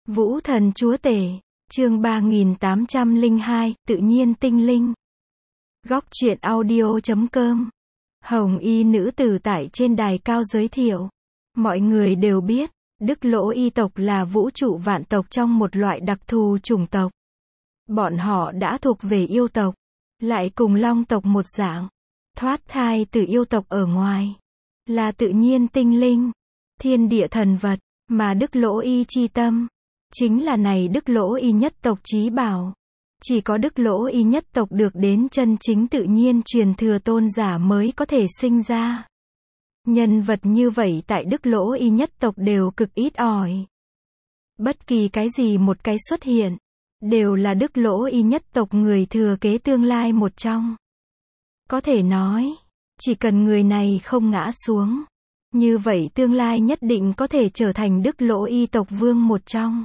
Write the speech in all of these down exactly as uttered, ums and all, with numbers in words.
Vũ thần chúa tể, chương ba nghìn tám trăm lẻ hai, tự nhiên tinh linh. Góc truyện audio chấm com. Hồng y nữ tử tại trên đài cao giới thiệu. Mọi người đều biết, Đức Lỗ Y tộc là vũ trụ vạn tộc trong một loại đặc thù chủng tộc. Bọn họ đã thuộc về yêu tộc, lại cùng long tộc một dạng, thoát thai từ yêu tộc ở ngoài, là tự nhiên tinh linh, thiên địa thần vật, mà Đức Lỗ Y chi tâm, chính là này Đức Lỗ Y nhất tộc chí bảo. Chỉ có Đức Lỗ Y nhất tộc được đến chân chính tự nhiên truyền thừa tôn giả mới có thể sinh ra. Nhân vật như vậy tại Đức Lỗ Y nhất tộc đều cực ít ỏi. Bất kỳ cái gì một cái xuất hiện, đều là Đức Lỗ Y nhất tộc người thừa kế tương lai một trong. Có thể nói, chỉ cần người này không ngã xuống, như vậy tương lai nhất định có thể trở thành Đức Lỗ Y tộc vương một trong.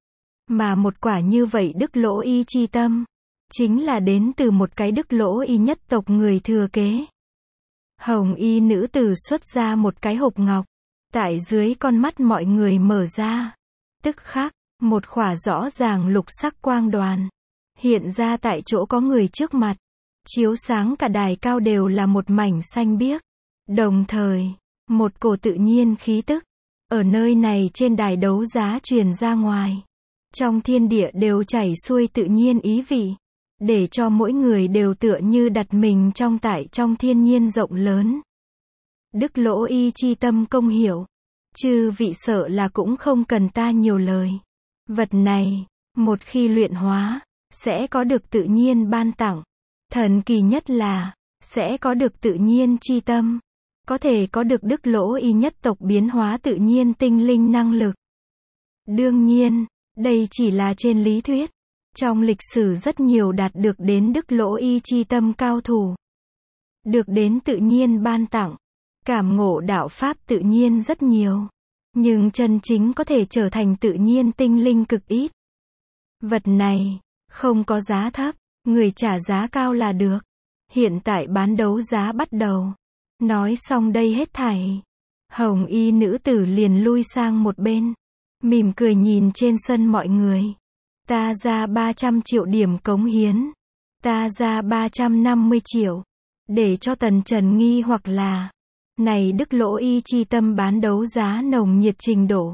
Mà một quả như vậy Đức Lỗ Y chi tâm, chính là đến từ một cái Đức Lỗ Y nhất tộc người thừa kế. Hồng y nữ tử xuất ra một cái hộp ngọc, tại dưới con mắt mọi người mở ra. Tức khắc, một khỏa rõ ràng lục sắc quang đoàn, hiện ra tại chỗ có người trước mặt, chiếu sáng cả đài cao đều là một mảnh xanh biếc. Đồng thời, một cổ tự nhiên khí tức, ở nơi này trên đài đấu giá truyền ra ngoài. Trong thiên địa đều chảy xuôi tự nhiên ý vị, để cho mỗi người đều tựa như đặt mình trong tại trong thiên nhiên rộng lớn. Đức Lỗ Y chi tâm công hiểu, chư vị sợ là cũng không cần ta nhiều lời. Vật này, một khi luyện hóa, sẽ có được tự nhiên ban tặng. Thần kỳ nhất là, sẽ có được tự nhiên chi tâm, có thể có được Đức Lỗ Y nhất tộc biến hóa tự nhiên tinh linh năng lực. Đương nhiên, đây chỉ là trên lý thuyết. Trong lịch sử rất nhiều đạt được đến Đức Lỗ Y chi tâm cao thủ, được đến tự nhiên ban tặng, cảm ngộ đạo pháp tự nhiên rất nhiều, nhưng chân chính có thể trở thành tự nhiên tinh linh cực ít. Vật này, không có giá thấp, người trả giá cao là được. Hiện tại bán đấu giá bắt đầu. Nói xong đây hết thảy, hồng y nữ tử liền lui sang một bên, mỉm cười nhìn trên sân mọi người. Ta ra ba trăm triệu điểm cống hiến. Ta ra ba trăm năm mươi triệu. Để cho Tần Trần nghi hoặc là, này Đức Lỗ Y chi tâm bán đấu giá nồng nhiệt trình độ.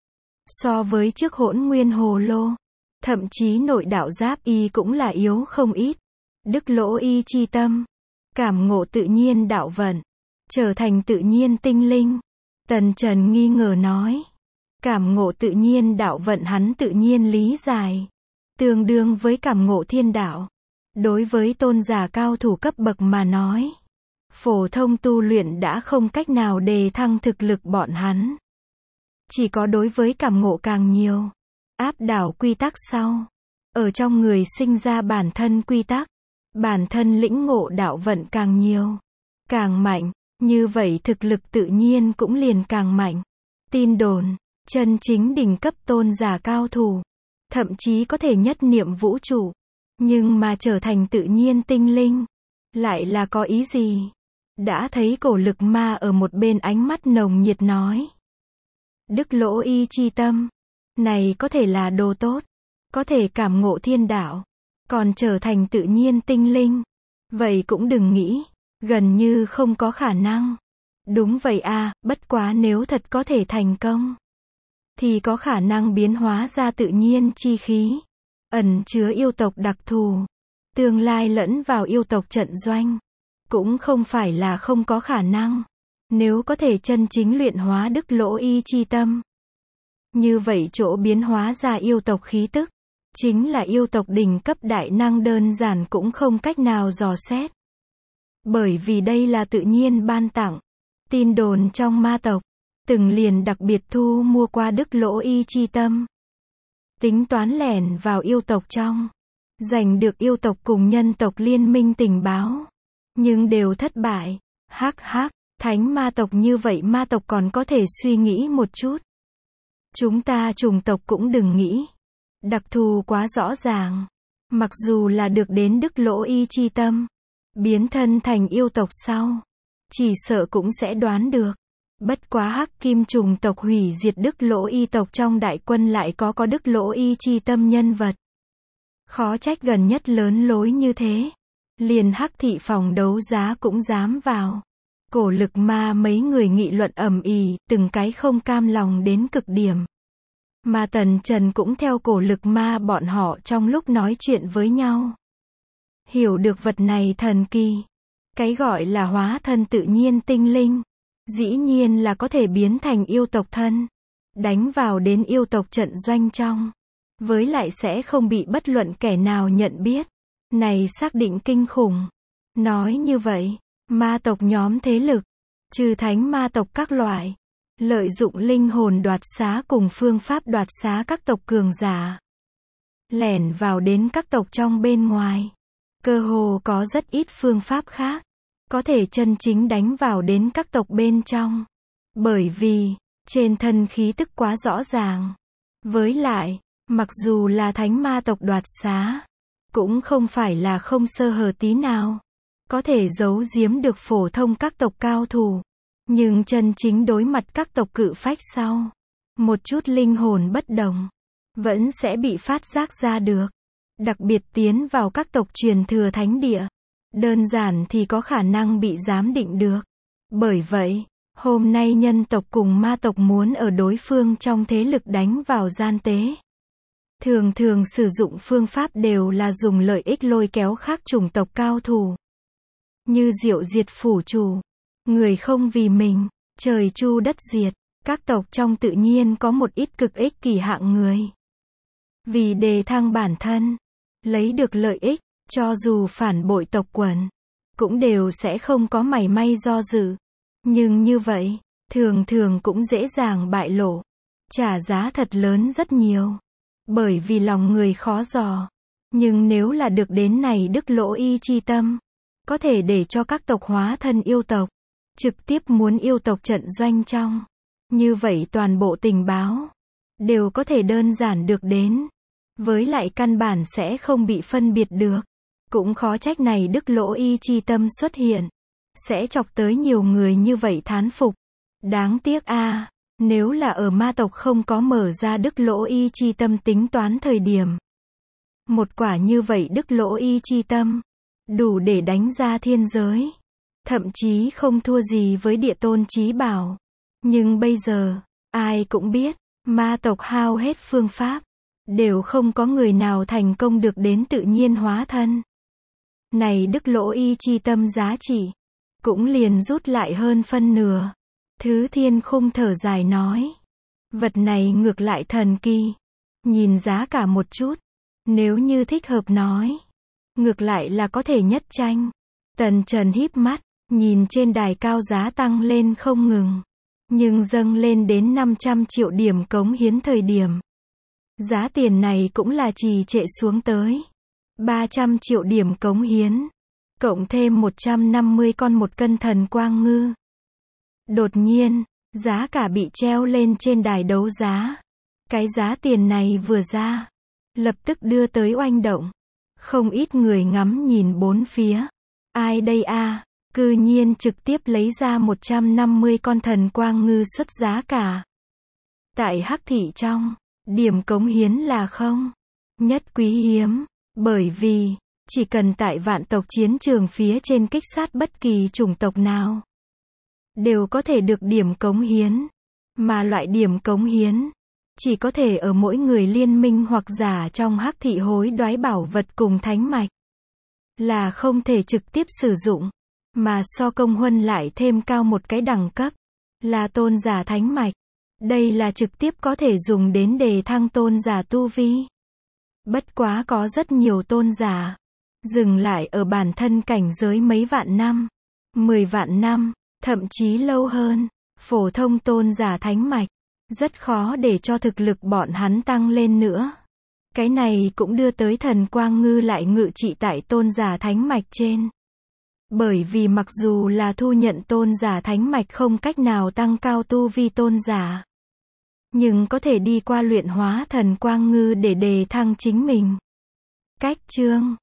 So với trước Hỗn Nguyên Hồ Lô, thậm chí nội đạo Giáp Y cũng là yếu không ít. Đức Lỗ Y chi tâm, cảm ngộ tự nhiên đạo vận, trở thành tự nhiên tinh linh. Tần Trần nghi ngờ nói. Cảm ngộ tự nhiên đạo vận hắn tự nhiên lý giải, tương đương với cảm ngộ thiên đạo. Đối với tôn giả cao thủ cấp bậc mà nói, phổ thông tu luyện đã không cách nào đề thăng thực lực bọn hắn. Chỉ có đối với cảm ngộ càng nhiều, áp đảo quy tắc sau, ở trong người sinh ra bản thân quy tắc, bản thân lĩnh ngộ đạo vận càng nhiều, càng mạnh, như vậy thực lực tự nhiên cũng liền càng mạnh. Tin đồn, chân chính đỉnh cấp tôn giả cao thủ, thậm chí có thể nhất niệm vũ trụ, nhưng mà trở thành tự nhiên tinh linh, lại là có ý gì? Đã thấy cổ lực ma ở một bên ánh mắt nồng nhiệt nói. Đức Lỗ Y chi tâm, này có thể là đồ tốt, có thể cảm ngộ thiên đạo, còn trở thành tự nhiên tinh linh. Vậy cũng đừng nghĩ, gần như không có khả năng. Đúng vậy à, bất quá nếu thật có thể thành công, thì có khả năng biến hóa ra tự nhiên chi khí, ẩn chứa yêu tộc đặc thù, tương lai lẫn vào yêu tộc trận doanh, cũng không phải là không có khả năng. Nếu có thể chân chính luyện hóa Đức Lỗ Y chi tâm, như vậy chỗ biến hóa ra yêu tộc khí tức, chính là yêu tộc đỉnh cấp đại năng đơn giản cũng không cách nào dò xét. Bởi vì đây là tự nhiên ban tặng. Tin đồn trong ma tộc, từng liền đặc biệt thu mua qua Đức Lỗ Y chi tâm, tính toán lẻn vào yêu tộc trong, giành được yêu tộc cùng nhân tộc liên minh tình báo, nhưng đều thất bại. Hắc hắc, thánh ma tộc như vậy ma tộc còn có thể suy nghĩ một chút. Chúng ta chủng tộc cũng đừng nghĩ. Đặc thù quá rõ ràng. Mặc dù là được đến Đức Lỗ Y chi tâm, biến thân thành yêu tộc sau, chỉ sợ cũng sẽ đoán được. Bất quá Hắc Kim chủng tộc hủy diệt Đức Lỗ Y tộc trong đại quân lại có có Đức Lỗ Y chi tâm nhân vật. Khó trách gần nhất lớn lối như thế. Liền Hắc thị phòng đấu giá cũng dám vào. Cổ Lực Ma mấy người nghị luận ầm ĩ, từng cái không cam lòng đến cực điểm. Mà Tần Trần cũng theo Cổ Lực Ma bọn họ trong lúc nói chuyện với nhau. Hiểu được vật này thần kỳ. Cái gọi là hóa thân tự nhiên tinh linh. Dĩ nhiên là có thể biến thành yêu tộc thân. Đánh vào đến yêu tộc trận doanh trong. Với lại sẽ không bị bất luận kẻ nào nhận biết. Này xác định kinh khủng. Nói như vậy, ma tộc nhóm thế lực, trừ thánh ma tộc các loại, lợi dụng linh hồn đoạt xá cùng phương pháp đoạt xá các tộc cường giả. Lẻn vào đến các tộc trong bên ngoài. Cơ hồ có rất ít phương pháp khác. Có thể chân chính đánh vào đến các tộc bên trong. Bởi vì, trên thân khí tức quá rõ ràng. Với lại, mặc dù là thánh ma tộc đoạt xá, cũng không phải là không sơ hở tí nào. Có thể giấu giếm được phổ thông các tộc cao thủ. Nhưng chân chính đối mặt các tộc cự phách sau. Một chút linh hồn bất đồng. Vẫn sẽ bị phát giác ra được. Đặc biệt tiến vào các tộc truyền thừa thánh địa. Đơn giản thì có khả năng bị giám định được. Bởi vậy, hôm nay nhân tộc cùng ma tộc muốn ở đối phương trong thế lực đánh vào gian tế. Thường thường sử dụng phương pháp đều là dùng lợi ích lôi kéo khác chủng tộc cao thủ. Như diệu diệt phủ chủ. Người không vì mình, trời chu đất diệt. Các tộc trong tự nhiên có một ít cực ích kỷ hạng người. Vì đề thăng bản thân, lấy được lợi ích, cho dù phản bội tộc quần, cũng đều sẽ không có mảy may do dự. Nhưng như vậy, thường thường cũng dễ dàng bại lộ. Trả giá thật lớn rất nhiều. Bởi vì lòng người khó dò. Nhưng nếu là được đến này Đức Lỗ Y chi tâm, có thể để cho các tộc hóa thân yêu tộc, trực tiếp muốn yêu tộc trận doanh trong. Như vậy toàn bộ tình báo, đều có thể đơn giản được đến. Với lại căn bản sẽ không bị phân biệt được. Cũng khó trách này Đức Lỗ Y chi tâm xuất hiện. Sẽ chọc tới nhiều người như vậy thán phục. Đáng tiếc a à, nếu là ở ma tộc không có mở ra Đức Lỗ Y chi tâm tính toán thời điểm. Một quả như vậy Đức Lỗ Y chi tâm, đủ để đánh ra thiên giới. Thậm chí không thua gì với địa tôn chí bảo. Nhưng bây giờ, ai cũng biết, ma tộc hao hết phương pháp. Đều không có người nào thành công được đến tự nhiên hóa thân. Này Đức Lỗ Y chi tâm giá trị, cũng liền rút lại hơn phân nửa. Thứ Thiên Khung thở dài nói. Vật này ngược lại thần kỳ. Nhìn giá cả một chút. Nếu như thích hợp nói. Ngược lại là có thể nhất tranh. Tần Trần híp mắt, nhìn trên đài cao giá tăng lên không ngừng. Nhưng dâng lên đến năm trăm triệu điểm cống hiến thời điểm. Giá tiền này cũng là trì trệ xuống tới. ba trăm triệu điểm cống hiến. Cộng thêm một trăm năm mươi con một cân thần quang ngư. Đột nhiên, giá cả bị treo lên trên đài đấu giá. Cái giá tiền này vừa ra, lập tức đưa tới oanh động. Không ít người ngắm nhìn bốn phía. Ai đây a à? Cư nhiên trực tiếp lấy ra một trăm năm mươi con thần quang ngư xuất giá cả. Tại Hắc thị trong, điểm cống hiến là không nhất quý hiếm. Bởi vì, chỉ cần tại vạn tộc chiến trường phía trên kích sát bất kỳ chủng tộc nào, đều có thể được điểm cống hiến. Mà loại điểm cống hiến, chỉ có thể ở mỗi người liên minh hoặc giả trong Hắc thị hối đoái bảo vật cùng thánh mạch. Là không thể trực tiếp sử dụng. Mà so công huân lại thêm cao một cái đẳng cấp. Là tôn giả thánh mạch. Đây là trực tiếp có thể dùng đến đề thăng tôn giả tu vi. Bất quá có rất nhiều tôn giả. Dừng lại ở bản thân cảnh giới mấy vạn năm. Mười vạn năm. Thậm chí lâu hơn. Phổ thông tôn giả thánh mạch. Rất khó để cho thực lực bọn hắn tăng lên nữa. Cái này cũng đưa tới thần quang ngư lại ngự trị tại tôn giả thánh mạch trên. Bởi vì mặc dù là thu nhận tôn giả thánh mạch không cách nào tăng cao tu vi tôn giả. Nhưng có thể đi qua luyện hóa thần quang ngư để đề thăng chính mình. Cách chương